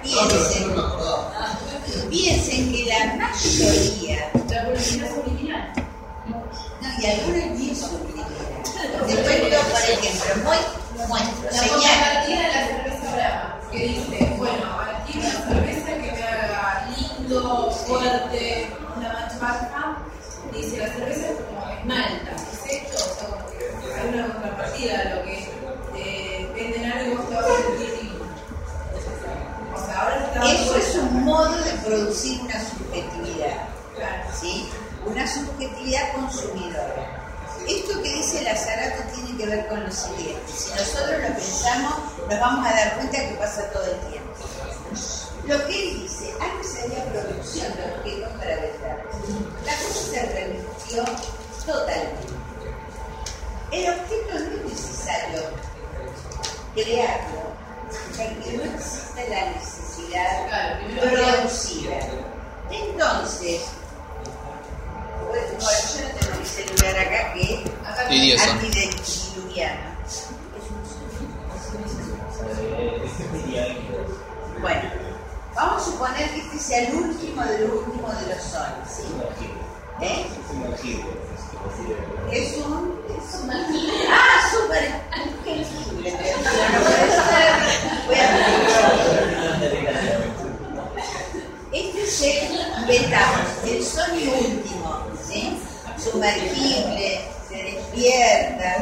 piensen que la mayoría, la publicidad es original. no, y algunas ni es subliminal. Te cuento, por ejemplo, muestro, La señal. contrapartida de la cerveza brava, que dice, bueno, aquí una cerveza que me haga lindo, fuerte, una mancha baja, dice, la cerveza es como esmalta, ¿es esto? O sea, como que hay una contrapartida a lo que venden algo y vos te vas a sentir lindo. O sea, ahora se está Eso es un modo de producir una subjetividad. Claro. ¿sí? Una subjetividad consumidora. Esto que dice Lazzarato tiene que ver con lo siguiente. Si nosotros lo pensamos, nos vamos a dar cuenta que pasa todo el tiempo. Lo que él dice, antes había producción de objetos para vender. La cosa se revirtió totalmente. El objeto no es necesario crearlo, porque no existe la necesidad producida. Entonces, bueno, yo no tengo mi celular acá, que es antidiluviano. Bueno, vamos a suponer que este sea el último de lo último de los soles, ¿sí? ¿Eh? Es un súper tangible. Este es el Sony último, ¿sí? Sumergible, se despierta.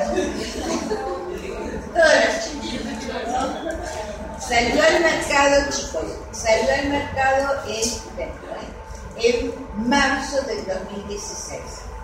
Todos los chicos. Salió al mercado, chicos, en marzo del 2016.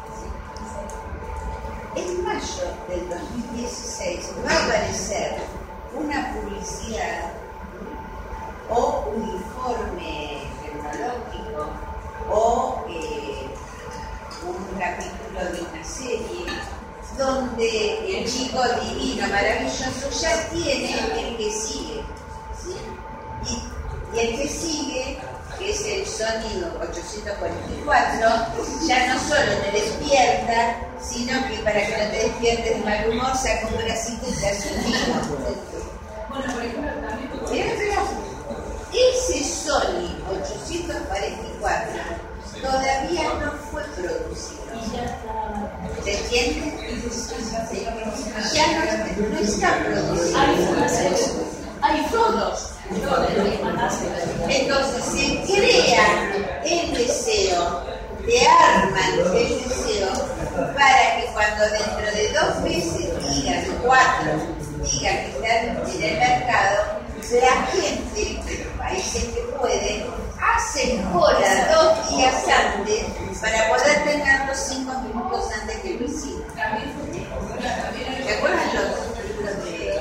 En mayo del 2016 va a aparecer una publicidad o un informe tecnológico o un capítulo de una serie donde el chico divino, maravilloso, ya tiene el que sigue, ¿sí? Y el que sigue, que es el Sony 844, ya no solo te despierta, sino que para que no te despiertes de mal humor, saca un bracito y te hace un vino. Bueno, por ejemplo, también... Ese Sony 844 todavía no fue producido. ¿Se entiende? Ya no está producido. Hay fotos. Entonces se crea el deseo, te arman el deseo para que cuando dentro de 2 meses digan, 4, digan que están en el mercado, la gente, los países que pueden, hacen cola 2 días antes para poder tenerlos 5 minutos antes que el vecino. ¿Te acuerdan los libros de...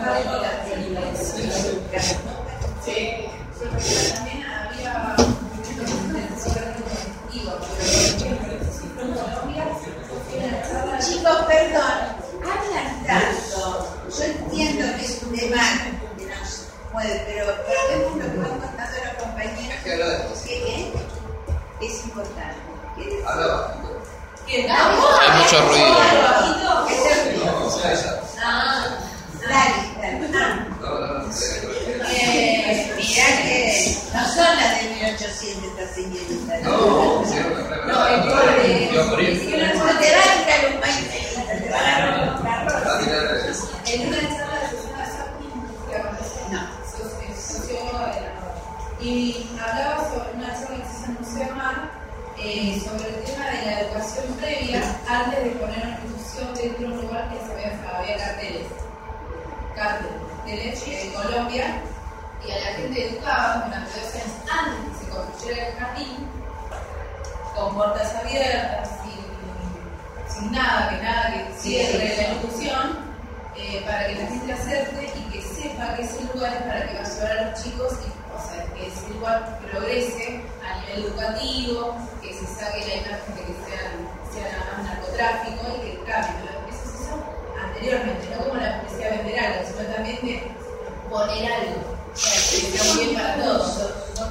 Sí, pero también había chicos, perdón, hablan tanto. Yo entiendo que es un tema que nos mueve, pero vemos lo que van contando los compañeros. ¿Qué es importante? Habla bajito. Hay mucho ruido. Dale. Mirá que no son las de 1800 estas señoritas. No, te va a entrar un país, te va a dar un carro. En una charla de Susana socióloga de la Nova, y hablaba sobre una charla que se hizo en Museo Mar, sobre el tema de la educación previa antes de poner una institución dentro de un lugar que había carteles en Colombia, y a la gente educaba durante 2 años antes que se construyera el jardín, con puertas abiertas, sin nada que cierre la institución, para que la gente acerte y que sepa que ese lugar es para que va a llevar a los chicos, que ese lugar progrese a nivel educativo, que se saque la imagen de que sea nada más narcotráfico y que cambie. Eso se hizo anteriormente, no como la policía vender algo, sino también de poner algo para que sea bien para todos.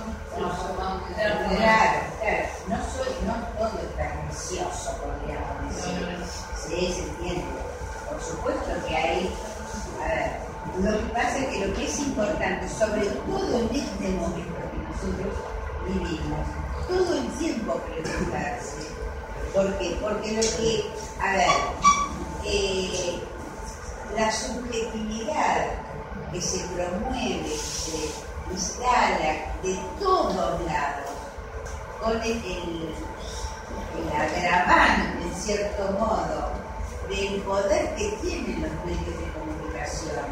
Claro. No todo es pernicioso, podríamos decir. Sí, se entiende. Por supuesto que hay. A ver, lo que pasa es que lo que es importante, sobre todo en este momento que nosotros vivimos, todo el tiempo preguntarse. ¿Por qué? Porque lo que. A ver, la subjetividad que se promueve, se instala de todos lados, con el agravante, en cierto modo, del poder que tienen los medios de comunicación,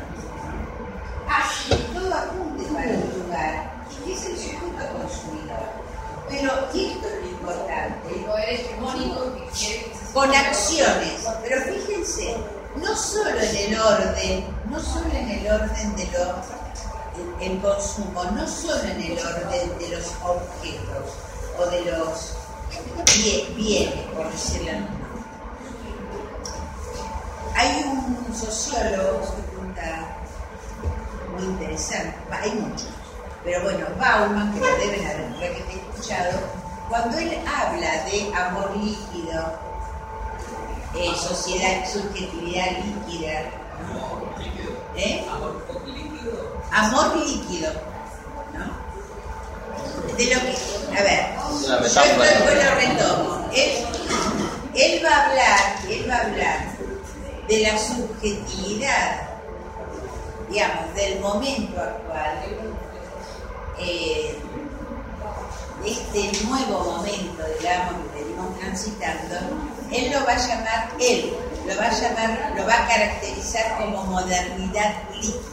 hace que todo apunte para un lugar, y que es el sujeto consumidor. Pero esto es lo importante. El poder hegemónico que quiere que se con acciones, pero fíjense, no solo en el orden de el consumo, no solo en el orden de los objetos o de los bienes, por decirlo así. Hay un sociólogo que cuenta muy interesante, hay muchos, pero bueno, Bauman, que lo deben haber escuchado, cuando él habla de amor líquido, sociedad, subjetividad líquida, Amor líquido. Amor líquido. Amor líquido, ¿no? De lo que, a ver, yo después lo retomo. Él va a hablar de la subjetividad, digamos, del momento actual, de este nuevo momento, digamos, que venimos transitando. Él lo va a caracterizar como modernidad líquida.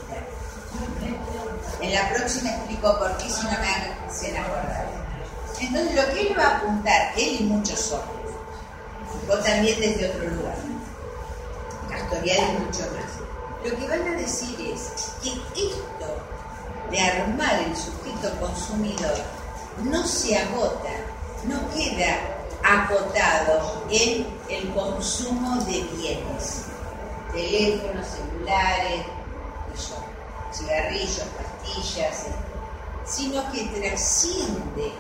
En la próxima explico por qué, si no me hacen acordar. Entonces, lo que él va a apuntar, él y muchos otros, vos también desde otro lugar, Castorial y mucho más, lo que van a decir es que esto de armar el sujeto consumidor no se agota, no queda acotado en el consumo de bienes, teléfonos, celulares, cigarrillos, pastillas, sino que trasciende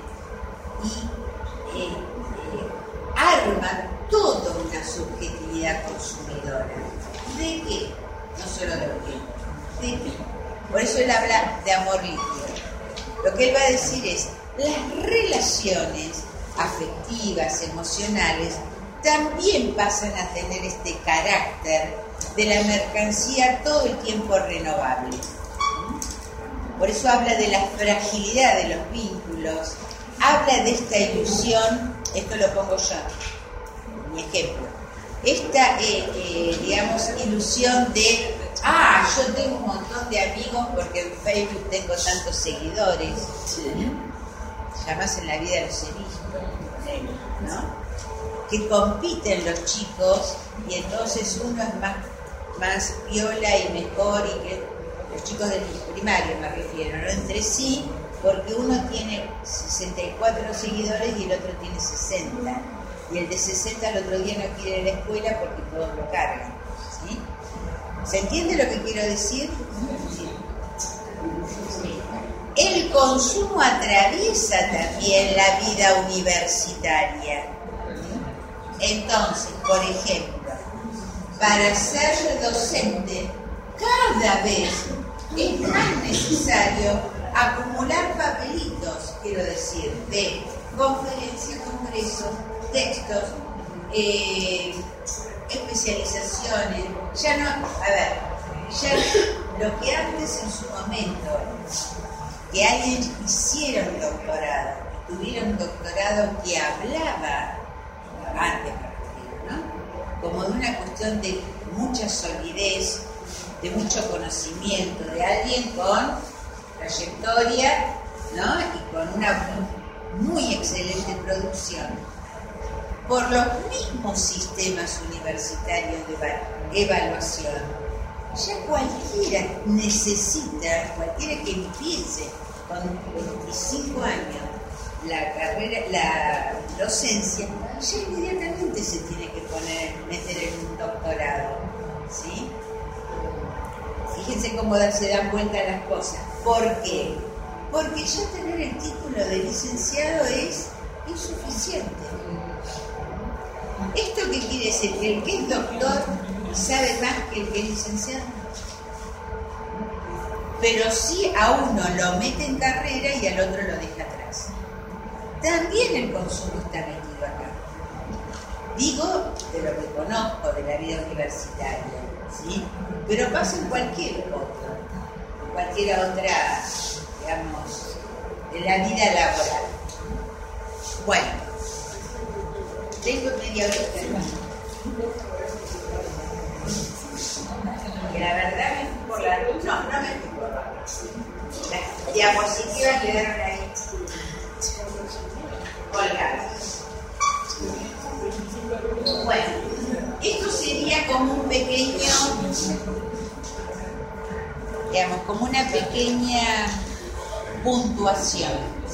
y arma toda una subjetividad consumidora. ¿De qué? No solo de los bienes. ¿De qué? Por eso él habla de amor líquido. Lo que él va a decir es, las relaciones afectivas, emocionales, también pasan a tener este carácter de la mercancía todo el tiempo renovable. Por eso habla de la fragilidad de los vínculos, habla de esta ilusión, esto lo pongo yo, mi ejemplo, esta, digamos, ilusión de, yo tengo un montón de amigos porque en Facebook tengo tantos seguidores, jamás en la vida los he visto, ¿no? Que compiten los chicos y entonces uno es más viola y mejor, y que los chicos del primario me refiero, ¿no? Entre sí, porque uno tiene 64 seguidores y el otro tiene 60, y el de 60 el otro día no quiere ir a la escuela porque todos lo cargan, ¿sí? ¿Se entiende lo que quiero decir? Sí. El consumo atraviesa también la vida universitaria. Entonces, por ejemplo, para ser docente, cada vez es más necesario acumular papelitos, quiero decir, de conferencias, congresos, textos, especializaciones. Ya lo que antes en su momento, que alguien hiciera un doctorado, tuviera un doctorado que hablaba antes, ¿no? Como de una cuestión de mucha solidez, de mucho conocimiento, de alguien con trayectoria, ¿no? Y con una muy excelente producción. Por los mismos sistemas universitarios de evaluación, ya cualquiera necesita, cualquiera que empiece con 25 años la carrera, la docencia, ya inmediatamente se tiene que meter en un doctorado, ¿sí? Fíjense cómo se dan vuelta las cosas. ¿Por qué? Porque ya tener el título de licenciado es insuficiente. ¿Esto qué quiere decir? ¿Que el que es doctor sabe más que el que es licenciado? Pero sí a uno lo mete en carrera y al otro lo deja atrás. También el consumo está metido acá. Digo de lo que conozco de la vida universitaria, ¿sí? Pero pasa en cualquier otra, digamos, de la vida laboral. Bueno, tengo media horita, que la verdad me fui por la luz. No me fui por la luz. Las diapositivas quedaron ahí. Bueno, esto sería como un pequeño, digamos, como una pequeña puntuación.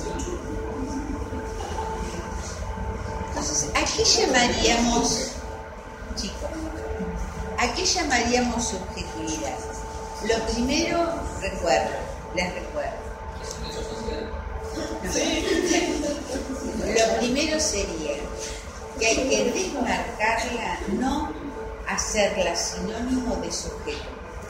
Entonces, ¿a qué llamaríamos, chicos? ¿A qué llamaríamos subjetividad? Lo primero, les recuerdo. Lo primero sería que hay que desmarcarla, no hacerla sinónimo de sujeto.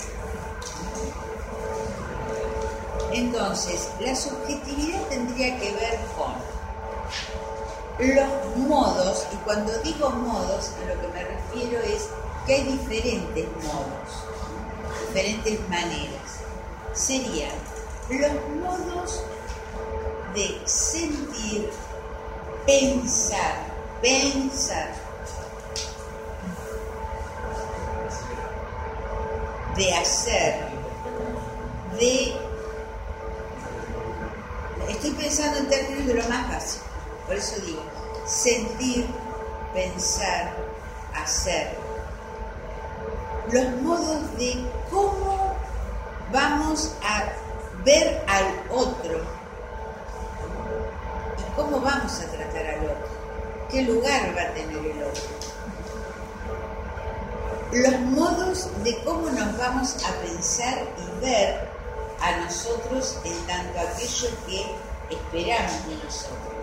Entonces, la subjetividad tendría que ver con los modos, y cuando digo modos, a lo que me refiero es que hay diferentes modos, diferentes maneras. Serían los modos de sentir, pensar, de hacer, estoy pensando en términos de lo más básico, por eso digo, sentir, pensar, hacer. Los modos de cómo vamos a ver al otro y cómo vamos a tratar al otro, qué lugar va a tener el otro. Los modos de cómo nos vamos a pensar y ver a nosotros en tanto aquello que esperamos de nosotros.